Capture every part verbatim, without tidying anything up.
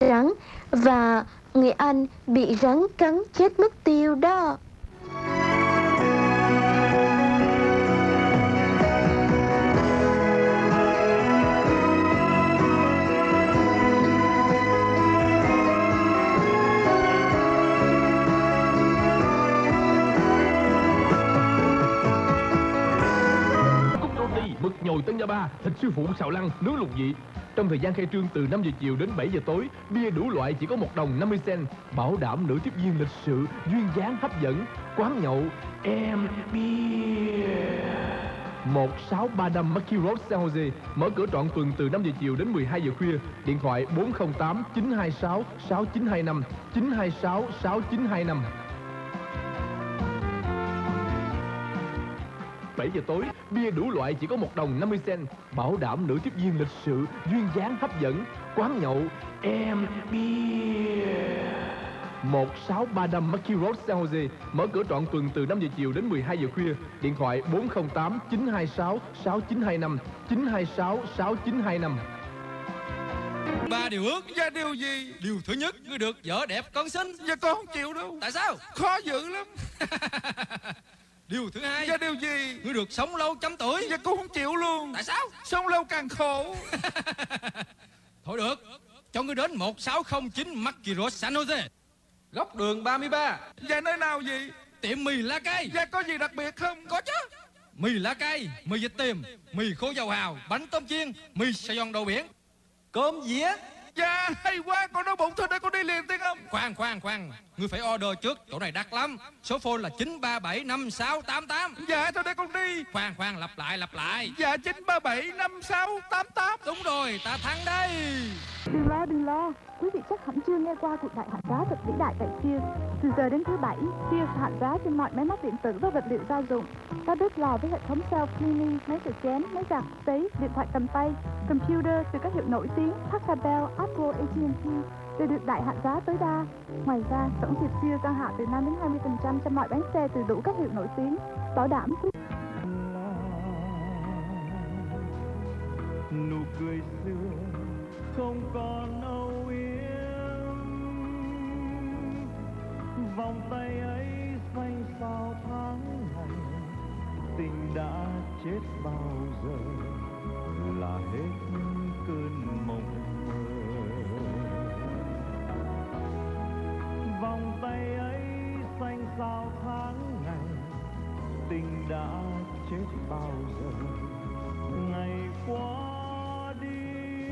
rắn và người Anh bị rắn cắn chết mất tiêu đó. Mực nhồi Tân Gia Ba, thịt sư phụ xào lăng, nướng lục vị. Trong thời gian khai trương từ năm giờ chiều đến bảy giờ tối, bia đủ loại chỉ có một đồng năm mươi cent, bảo đảm nữ tiếp viên lịch sự, duyên dáng hấp dẫn. Quán nhậu em bia. một sáu ba năm Marquis Road, San Jose, mở cửa trọn tuần từ năm giờ chiều đến mười hai giờ khuya. Điện thoại bốn không tám chín hai sáu sáu chín hai năm, chín hai sáu sáu chín hai năm. bảy giờ tối, bia đủ loại chỉ có một đồng năm mươi cent, bảo đảm nữ tiếp viên lịch sự, duyên dáng hấp dẫn. Quán nhậu em bia. một sáu ba năm Marquis Road, San Jose, mở cửa trọn tuần từ năm giờ chiều đến mười hai giờ khuya. Điện thoại bốn không tám chín hai sáu sáu chín hai năm, chín hai sáu sáu chín hai năm. Ba điều ước. Dạ điều gì? Điều thứ nhất, ngươi được vợ đẹp con xinh. Dạ con không chịu đâu. Tại sao? Khó giữ lắm. Điều thứ hai. Dạ điều gì? Ngươi được sống lâu trăm tuổi. Dạ con không chịu luôn. Tại sao? Sống lâu càng khổ. Thôi được, cho ngươi đến một sáu không chín Marquis Road, San Jose, Góc đường ba mươi ba. Dạ nơi nào vậy? tiệm mì lá cây. Dạ có gì đặc biệt không? Có chứ. Mì lá cây, mì vịt tiềm, mì khô dầu hào, bánh tôm chiên, mì Sài Gòn đồ biển, cơm dĩa. Dạ hay quá, con đói bụng thôi để con đi liền tiếng không? Khoan khoan khoan, ngươi phải order trước, chỗ này đắt lắm. Số phone là chín ba bảy năm sáu tám tám. Dạ thôi để con đi. Khoan khoan, lặp lại lặp lại. Dạ chín ba bảy năm sáu tám tám. Đúng rồi, ta thắng đây. Đừng lo, đừng lo. Quý vị chắc hẳn chưa nghe qua cuộc đại hạn giá thật vĩ đại tại Sears. Từ giờ đến thứ bảy, Sears hạn giá trên mọi máy móc điện tử và vật liệu gia dụng. Các bếp lò với hệ thống self-cleaning, máy rửa chén, máy giặt, sấy, điện thoại cầm tay, computer từ các hiệu nổi tiếng Pacabell, Apple, a tê and tê đều được đại hạn giá tối đa. Ngoài ra, tổng dịp Sears tăng hạ từ năm đến hai mươi phần trăm cho mọi bánh xe từ đủ các hiệu nổi tiếng, bảo đảm quý nụ cười xưa không còn âu yếm, vòng tay ấy xanh sao tháng ngày, tình đã chết bao giờ là hết cơn mộng mơ. Vòng tay ấy xanh sao tháng ngày, tình đã chết bao giờ ngày qua đi.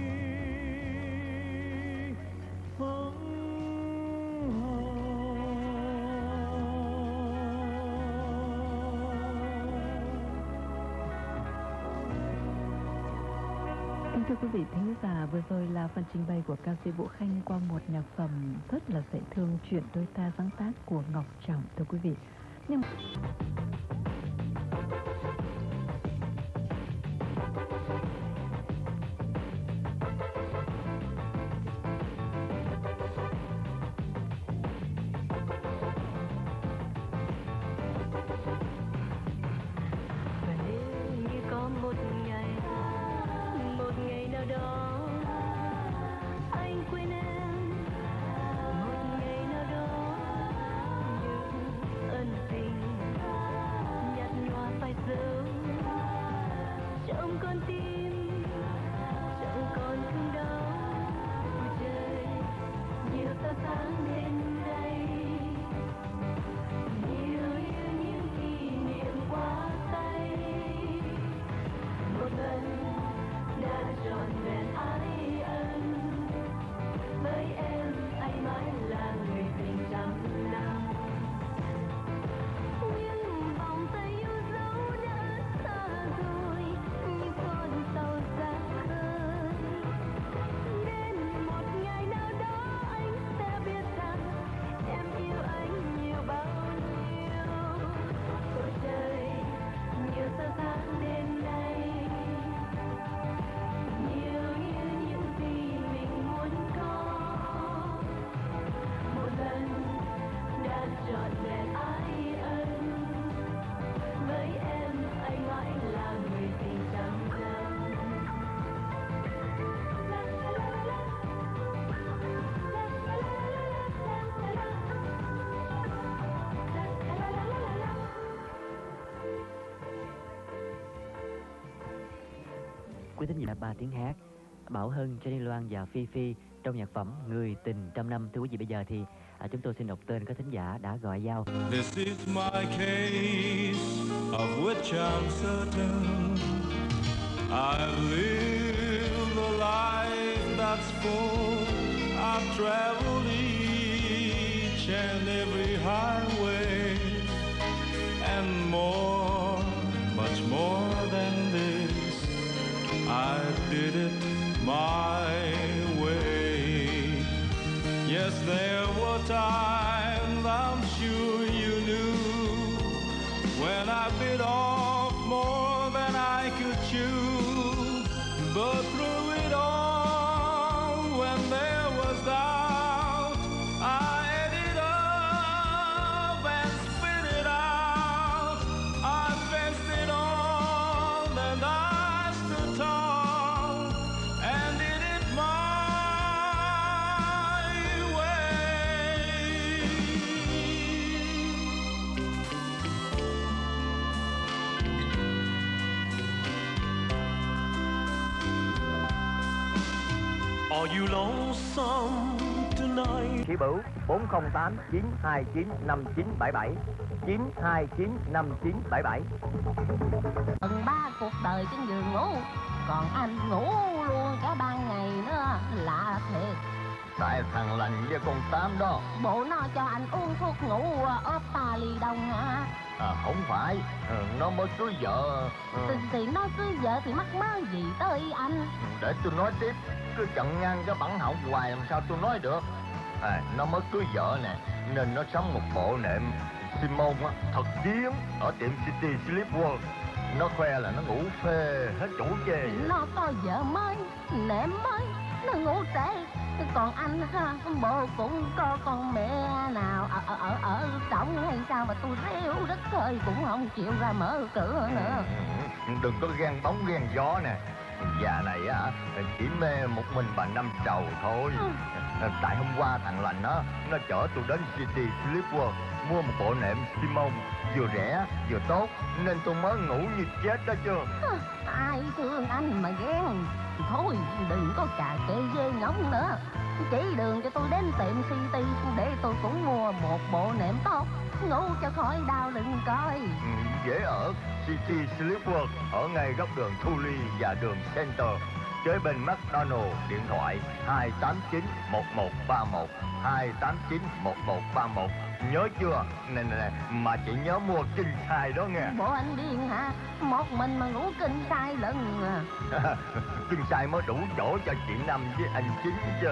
Kính thưa quý vị thính giả, vừa rồi là phần trình bày của ca sĩ Vũ Khanh qua một nhạc phẩm rất là dễ thương, Chuyện đôi ta sáng tác của Ngọc Trọng, thưa quý vị. Nhưng vòng tay yêu dấu đã xa rồi, nhưng còn quý thính giả ba tiếng hát Bảo Hân, Jenny Loan và Phi Phi trong nhạc phẩm Người Tình Trăm Năm. Thưa quý vị, bây giờ thì à, chúng tôi xin đọc tên các thính giả đã gọi giao. This is my case of which I'm certain. I've lived a life that's full. I've traveled each and every highway and more, much more than this. I did it my way. Yes, there were times I'm sure you knew when I bit off more than I could chew. But through it all, when there was doubt, I ate it up and spit it out. I faced it all and I stood tall and did it my Are you lonesome tonight? Khí Bửu bốn không tám chín hai chín năm chín bảy bảy chín hai chín năm chín bảy bảy. Tầng ba cuộc đời trên giường ngủ, còn anh ngủ luôn cả ban ngày nữa, lạ thiệt. Tại thằng Lành với con Tám đó. Bộ nó cho anh uống thuốc ngủ ốp ta ly đông hả? À không phải, nó mới cưới vợ. Thì, thì nó cưới vợ thì mắc mớ gì tới anh? Để tôi nói tiếp, cứ chặn ngang cái bản họng hoài làm sao tôi nói được. À, nó mới cưới vợ nè, nên nó sắm một bộ nệm Simon á, thật hiếm ở tiệm City Sleep World. Nó khoe là nó ngủ phê hết chỗ chê. Nó có vợ mới, nệm mới, nó ngủ trễ. Còn anh ha, bộ cũng có con mẹ nào ở ở ở, ở trọng hay sao mà tôi réo đất ơi cũng không chịu ra mở cửa nữa. Ừ, đừng có ghen bóng ghen gió nè. Già này á chỉ mê một mình bà Năm Trầu thôi. Ừ. Tại hôm qua thằng Lành á nó chở tôi đến City Sleep World mua một bộ nệm Simon vừa rẻ vừa tốt nên tôi mới ngủ như chết đó chưa. Ai thương anh mà ghen. Thôi đừng có cà kê dê ngóng nữa. Chỉ đường cho tôi đến tiệm City để tôi cũng mua một bộ nệm tốt, ngủ cho khỏi đau lưng coi. Ừ, dễ ở. City Sleep World ở ngay góc đường Thu Ly và đường Center, kế bên McDonald. Điện thoại hai tám chín một một ba một hai tám chín một một ba một. Nhớ chưa? Nè nè mà chị nhớ mua king size đó nghe. Bộ anh điên hả? Một mình mà ngủ king size lận à. King size mới đủ chỗ cho chị Năm với anh Chính chứ.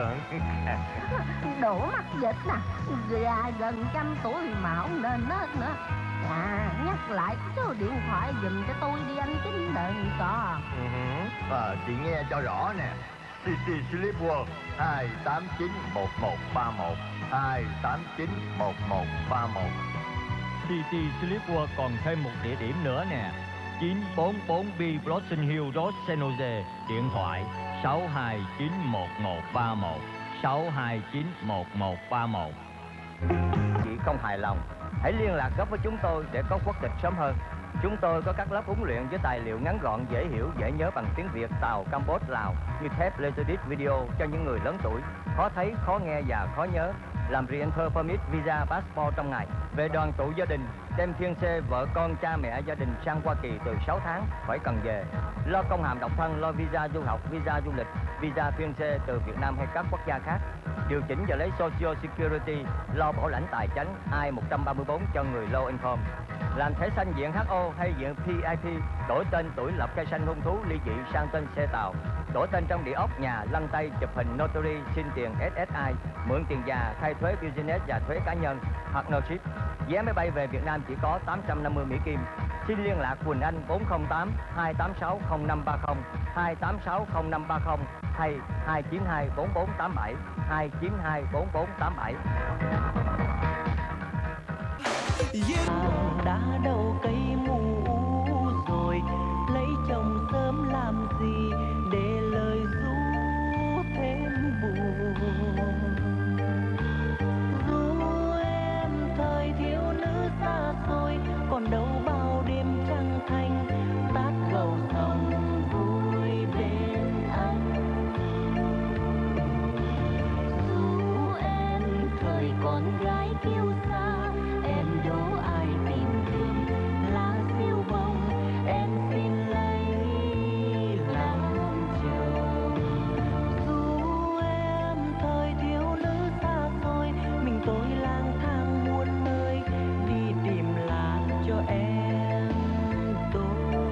Đổ mắc dịch nè, già gần trăm tuổi mà không nên nết nữa. À, nhắc lại số điện thoại giùm cho tôi đi anh Chính đừng có. Uh-huh. À, chị nghe cho rõ nè. City Sleep World hai tám chín một một ba một hai tám chín một một ba một. City Sleep World còn thêm một địa điểm nữa nè, chín bốn bốn B Blossom Hill Road, San Jose. Điện thoại sáu hai chín một một ba một sáu hai chín một một ba một. Chị không hài lòng, hãy liên lạc gấp với chúng tôi để có quốc tịch sớm hơn. Chúng tôi có các lớp huấn luyện với tài liệu ngắn gọn, dễ hiểu, dễ nhớ bằng tiếng Việt, Tàu, Campuchia, Lào như thép, Laserdisc, video cho những người lớn tuổi, khó thấy, khó nghe và khó nhớ. Làm Re-enter Permit, Visa, Passport trong ngày. Về đoàn tụ gia đình, đem thiên xê, vợ con, cha mẹ gia đình sang Hoa Kỳ từ sáu tháng, khỏi cần về. Lo công hàm độc thân, lo visa du học, visa du lịch, visa thiên xê từ Việt Nam hay các quốc gia khác. Điều chỉnh và lấy Social Security, lo bảo lãnh tài chánh I một ba bốn cho người low income. Làm thẻ xanh diện hát o hay diện pê i pê, đổi tên tuổi lập cây xanh hung thú ly dị sang tên xe tàu, đổi tên trong địa ốc, nhà, lăn tay, chụp hình notary, xin tiền ét ét i, mượn tiền già, khai thuế business và thuế cá nhân, partnership. Vé máy bay về Việt Nam chỉ có tám trăm năm mươi Mỹ Kim. Xin liên lạc Quỳnh Anh bốn không tám hai tám sáu không năm ba không hai tám sáu không năm ba không hay hai chín hai bốn bốn tám bảy hai chín hai bốn bốn tám bảy. Đã đầu cây mù rồi, lấy chồng sớm làm gì để lời ru thêm buồn. Ru em thời thiếu nữ xa xôi, còn đâu bao đêm trăng thanh tát gầu sông vui bên. kiêu sa, em đố ai tìm thương lá siêu bông, em xin lấy làm chồng. Dù em thời thiếu nữ xa xôi, mình tôi lang thang muôn nơi, đi tìm lá cho em tôi.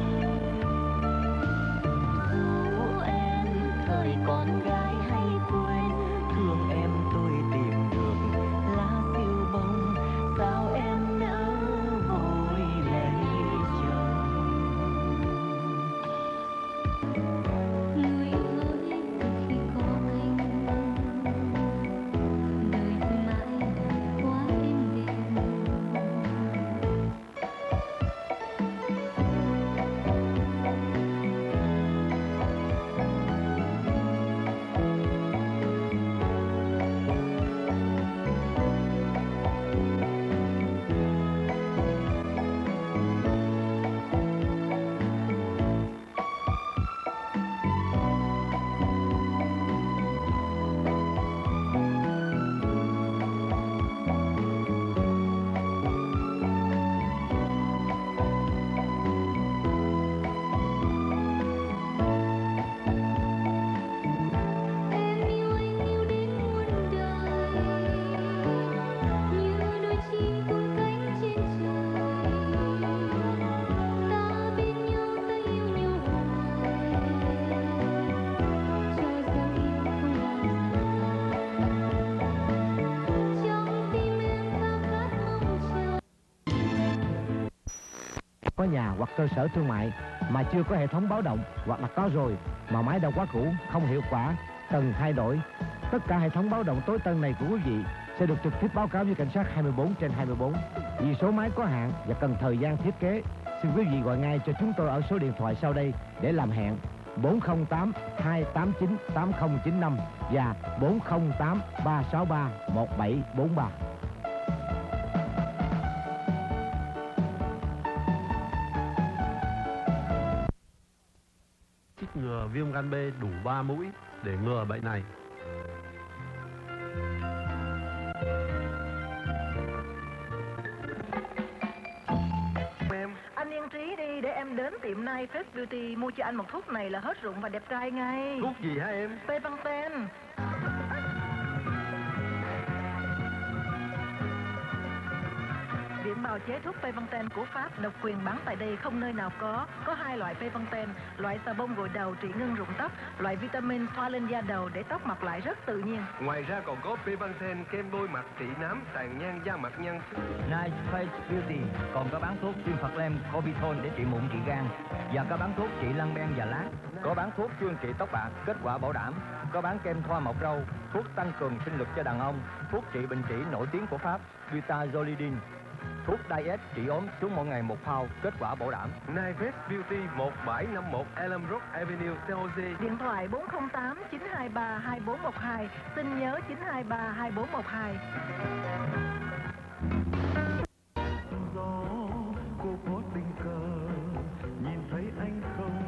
Dù em thời con gái hay quên, thương em tôi tìm được lá siêu bông, sao em nỡ vội lấy chồng. Người ơi, khi có anh, đời tôi mãi quá êm đềm. Em yêu anh yêu đến muôn đời, như đôi chim cuốn cánh trên trời. Ta bên nhau, ta yêu nhau hoài, cho dấu yêu không bao giờ. Trong tim em khao khát mong chờ. Có nhà hoặc cơ sở thương mại mà chưa có hệ thống báo động, hoặc là có rồi mà máy đã quá cũ, không hiệu quả, cần thay đổi. Tất cả hệ thống báo động tối tân này của quý vị sẽ được trực tiếp báo cáo với cảnh sát hai mươi bốn trên hai mươi bốn. Vì số máy có hạn và cần thời gian thiết kế, xin quý vị gọi ngay cho chúng tôi ở số điện thoại sau đây để làm hẹn: bốn không tám hai tám chín tám không chín năm và bốn không tám ba sáu ba một bảy bốn ba. Chích ngừa viêm gan B đủ ba mũi để ngừa bệnh này. Anh yên trí đi, để em đến tiệm Night Face Beauty mua cho anh một thuốc này là hết rụng và đẹp trai ngay. Thuốc gì hả em? Pepanthen. Viện bào chế thuốc Pepanthen của Pháp độc quyền bán tại đây, không nơi nào có. Có hai loại Pepanthen, loại xà bông gội đầu trị ngưng rụng tóc, loại vitamin thoa lên da đầu để tóc mọc lại rất tự nhiên. Ngoài ra còn có Pepanthen kem bôi mặt trị nám, tàn nhang, da mặt nhăn. Night Face Beauty còn có bán thuốc chuyên Phật Lem Cobitol để trị mụn trị gan, và có bán thuốc trị lăng ben và lát. Có bán thuốc chuyên trị tóc bạc, kết quả bảo đảm. Có bán kem thoa mọc râu, thuốc tăng cường sinh lực cho đàn ông, thuốc trị bệnh trĩ nổi tiếng của Pháp Butazolidine, thuốc diet trị ốm xuống mỗi ngày một phao, kết quả bảo đảm. Night Face Beauty một bảy năm một Elm Road Avenue, San Jose. Điện thoại bốn không tám chín hai ba hai bốn một hai, xin nhớ chín hai ba hai bốn một hai. Gió cô có tình cờ nhìn thấy anh không?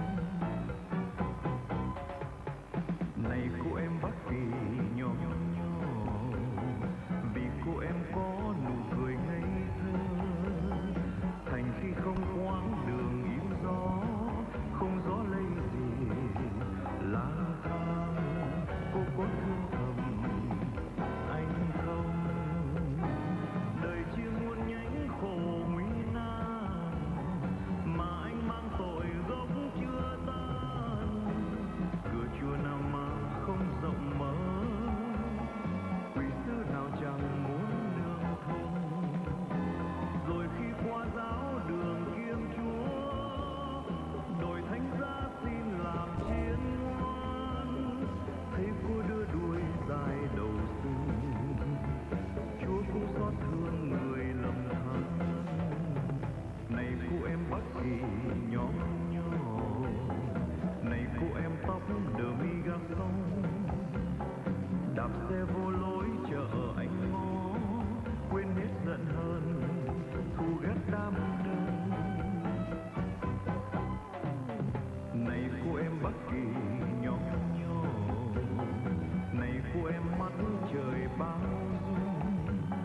Này cô em Bắc Kỳ nhỏ nhỏ, vì cô em có nụ cười ngây thơ, thành khi không quãng đường im gió, không gió lây gì lang thang. Cô có thương thầm anh không? Đời chia muôn nhánh khổ nguy nan, mà anh mang tội gốc chưa tan. Cửa chùa nào mà không rộng mở, quỷ sư nào chẳng muốn nương thân. Rồi khi qua giáo đường kiêm Chúa, đổi thánh giá xin làm chiến ngoan. Thấy cô đưa đuôi dài đầu xinh, Chúa cũng xót thương người lầm than. Này cô em Bắc Kỳ nhỏ nhỏ, này cô em tóc đờ mi gác sông, đạp xe vô lối chợ anh ngó, quên hết giận hờn thù ghét đam đơn. Này cô em Bắc Kỳ nhỏ nhỏ, này cô em mắt trời bao dung,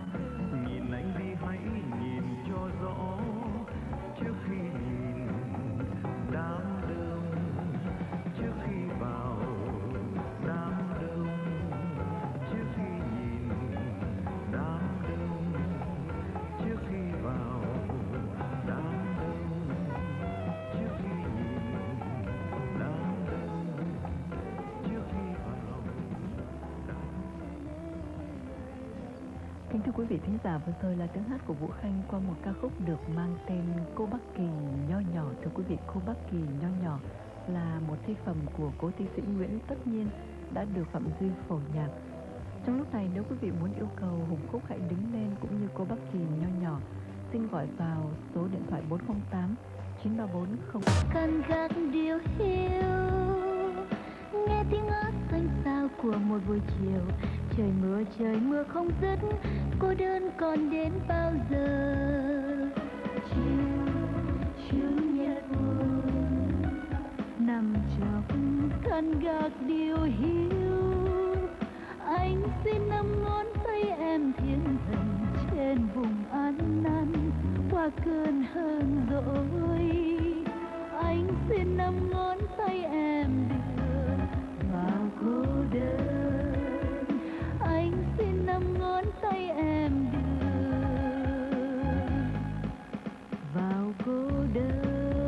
Kính thưa quý vị thính giả, vừa rồi là tiếng hát của Vũ Khanh qua một ca khúc được mang tên Cô Bắc Kỳ Nho Nhỏ. Thưa quý vị, Cô Bắc Kỳ Nho Nhỏ là một thi phẩm của cố thi sĩ Nguyễn Tất Nhiên đã được Phạm Duy phổ nhạc. Trong lúc này, nếu quý vị muốn yêu cầu Hùng Khúc hãy đứng lên cũng như Cô Bắc Kỳ Nho Nhỏ, xin gọi vào số điện thoại bốn không tám chín ba bốn không. Cần gác điều hiu, nghe tiếng hát xanh xao của một buổi chiều. Trời mưa trời mưa không dứt, cô đơn còn đến bao giờ? Chiều chiều nhẹ buồn nằm trong khăn gạc điều hiu, anh xin năm ngón tay em thiên thần trên vùng ăn năn qua cơn hờn dỗi. Anh xin năm ngón tay em đưa vào cô đơn, anh xin năm ngón tay em đưa vào cô đơn.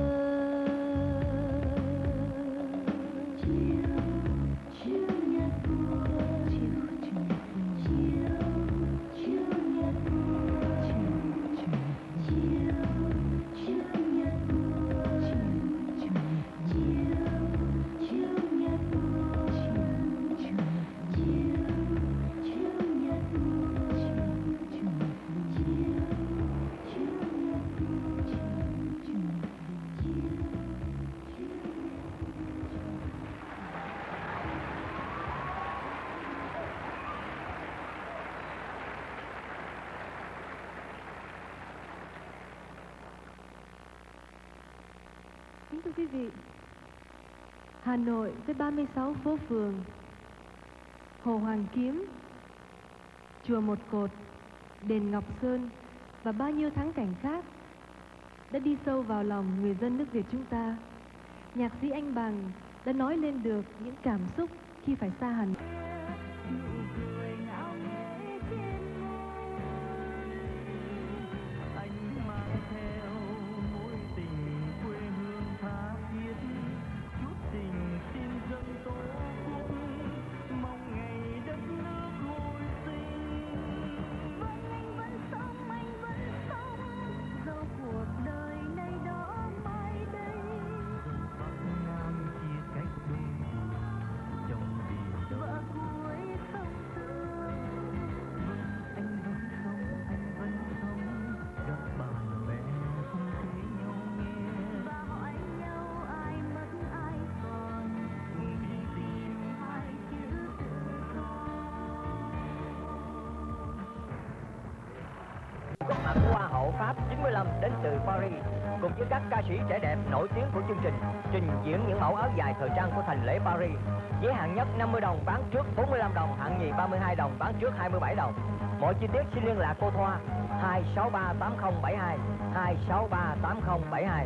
Chiều chiều nhạt buồn, chiều chiều chiều nhạt buồn, chiều chiều nhạt buồn, chiều chiều nhạt buồn, chiều Kính thưa quý vị, Hà Nội với ba mươi sáu phố phường, Hồ Hoàn Kiếm, Chùa Một Cột, Đền Ngọc Sơn và bao nhiêu thắng cảnh khác đã đi sâu vào lòng người dân nước Việt chúng ta. Nhạc sĩ Anh Bằng đã nói lên được những cảm xúc khi phải xa Hà Nội. Hoa hậu Pháp chín mươi lăm đến từ Paris cùng với các ca sĩ trẻ đẹp nổi tiếng của chương trình trình diễn những mẫu áo dài thời trang của thành lễ Paris với hạng nhất năm mươi đồng bán trước bốn mươi lăm đồng, hạng nhì ba mươi hai đồng bán trước hai mươi bảy đồng. Mọi chi tiết xin liên lạc cô Thoa hai sáu ba tám không bảy hai hai sáu ba tám không bảy hai.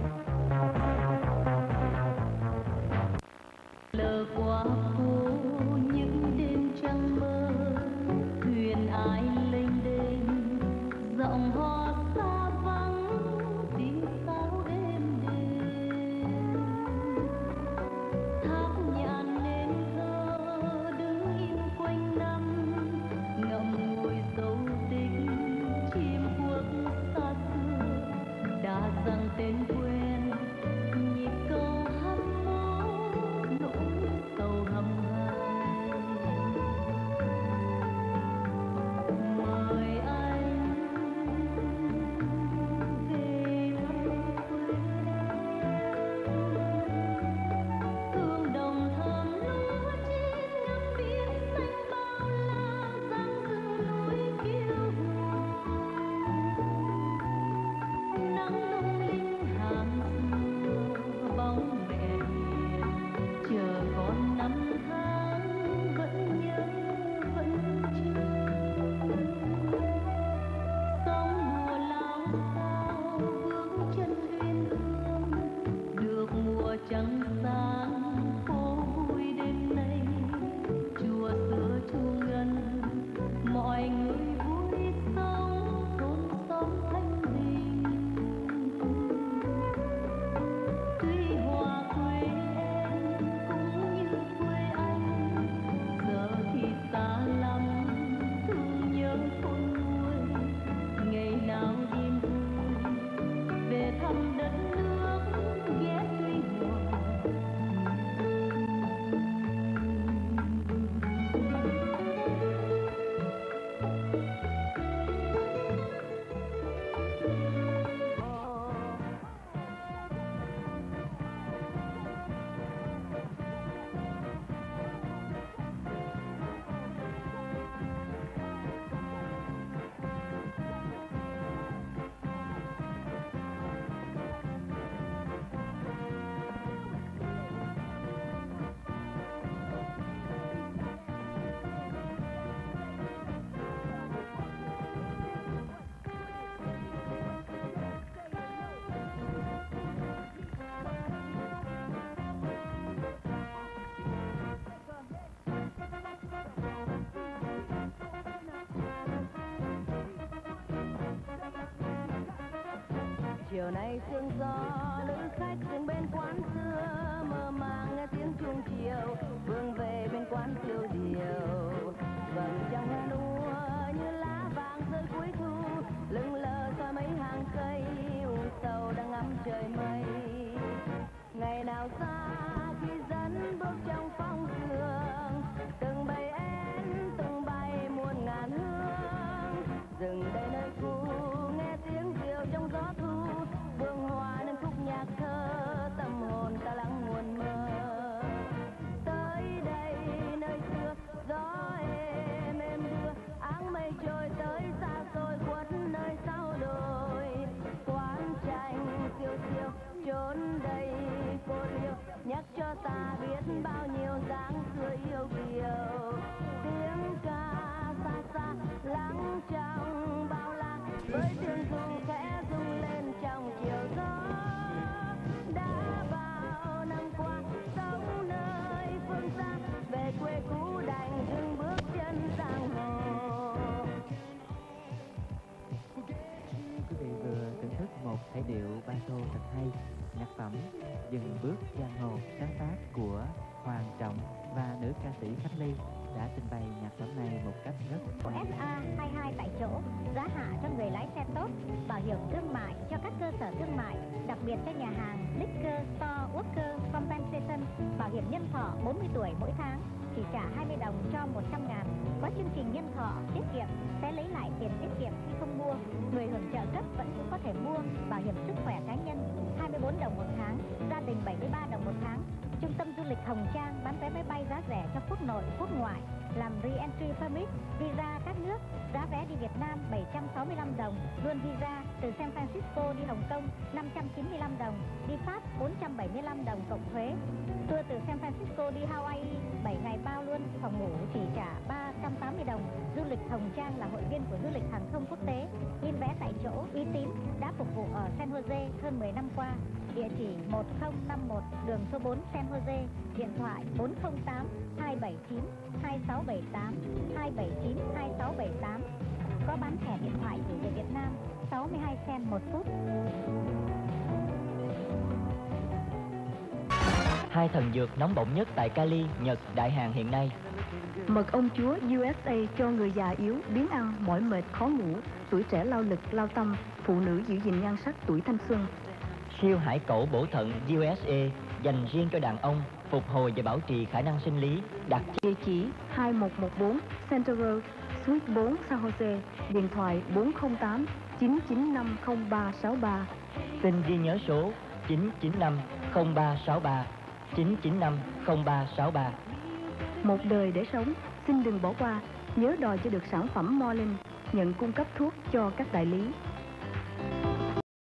Lờ qua phố những đêm trăng mơ, thuyền ai lênh đênh, giọng hò xa vắng tiếng sáo êm đềm. Tháp nhàn nên thơ đứng im quanh năm, ngậm ngùi dấu tích chim quốc xa xưa, đã rằng tên quen nhịp câu hát mõ nỗi sầu hầm hầm. chiều nay sương gió lữ khách dừng bên quán xưa mơ màng nghe tiếng chuông chiều vương về bên quán tiêu diều vầng trăng hoa lúa như lá vàng rơi cuối thu lững lờ soi mấy hàng cây u sầu đang ngắm trời mây ngày nào xa khi dẫn bước trong phong sương từng bầy én tung bay muôn ngàn hương dừng đây nơi cũ nghe tiếng diều trong gió thu vương hòa nên khúc nhạc thơ tâm hồn ta lắng muôn mơ tới đây nơi xưa gió êm êm đưa áng mây trôi tới xa xôi khuất nơi sau đồi quán tranh siêu siêu chốn đây cô liêu nhắc cho ta biết bao nhiêu dáng xưa yêu kiều tiếng ca xa xa lắng trong bao la với tiếng ru khẽ rung lên trong chiều gió đã bao năm qua sống nơi phương xa về quê cũ đành dừng bước chân giang hồ. Quý vị vừa thưởng thức một thể điệu ba tô thật hay, nhạc phẩm Dừng Bước Giang Hồ sáng tác của Hoàng Trọng và nữ ca sĩ Khánh Ly đã trình bày nhạc phẩm này một cách rất ép a hai mươi hai tại chỗ, giá hạ cho người lái xe tốt, bảo hiểm thương mại cho các cơ sở thương mại, đặc biệt cho nhà hàng Liquor Store Worker Compensation, bảo hiểm nhân thọ bốn mươi tuổi mỗi tháng, chỉ trả hai mươi đồng cho một trăm ngàn. Có chương trình nhân thọ tiết kiệm sẽ lấy lại tiền tiết kiệm khi không mua. Người hưởng trợ cấp vẫn cũng có thể mua bảo hiểm sức khỏe cá nhân hai mươi bốn đồng một tháng, gia đình bảy mươi ba đồng một tháng. Trung tâm du lịch Hồng Trang bán vé máy bay giá rẻ cho quốc nội, quốc ngoại, làm re-entry permit, visa các nước, giá vé đi Việt Nam bảy trăm sáu mươi lăm đồng, luôn visa từ San Francisco đi Hồng Kông năm trăm chín mươi lăm đồng, đi Pháp bốn trăm bảy mươi lăm đồng cộng thuế. Tour từ San Francisco đi Hawaii bảy ngày bao luôn, phòng ngủ chỉ trả ba trăm tám mươi đồng. Du lịch Hồng Trang là hội viên của du lịch hàng không quốc tế, in vé tại chỗ, uy tín, đã phục vụ ở San Jose hơn mười năm qua. Địa chỉ một không năm một đường số bốn San Jose, điện thoại bốn không tám hai bảy chín hai sáu bảy tám hai bảy chín hai sáu bảy tám. Có bán thẻ điện thoại gửi về Việt Nam sáu mươi hai cent một phút. Hai thần dược nóng bỏng nhất tại Cali, Nhật đại hàng hiện nay. Mật ong chúa u ét a cho người già yếu, biếng ăn, mỏi mệt, khó ngủ, tuổi trẻ lao lực, lao tâm, phụ nữ giữ gìn nhan sắc tuổi thanh xuân. Siêu hải cẩu bổ thận u ét a dành riêng cho đàn ông, phục hồi và bảo trì khả năng sinh lý, đặt địa chỉ hai một một bốn Center Road, Suite bốn San Jose, điện thoại bốn không tám chín chín năm không ba sáu ba. xin ghi nhớ số chín chín năm không ba sáu ba chín chín năm không ba sáu ba. Một đời để sống, xin đừng bỏ qua, nhớ đòi cho được sản phẩm Morlin, nhận cung cấp thuốc cho các đại lý.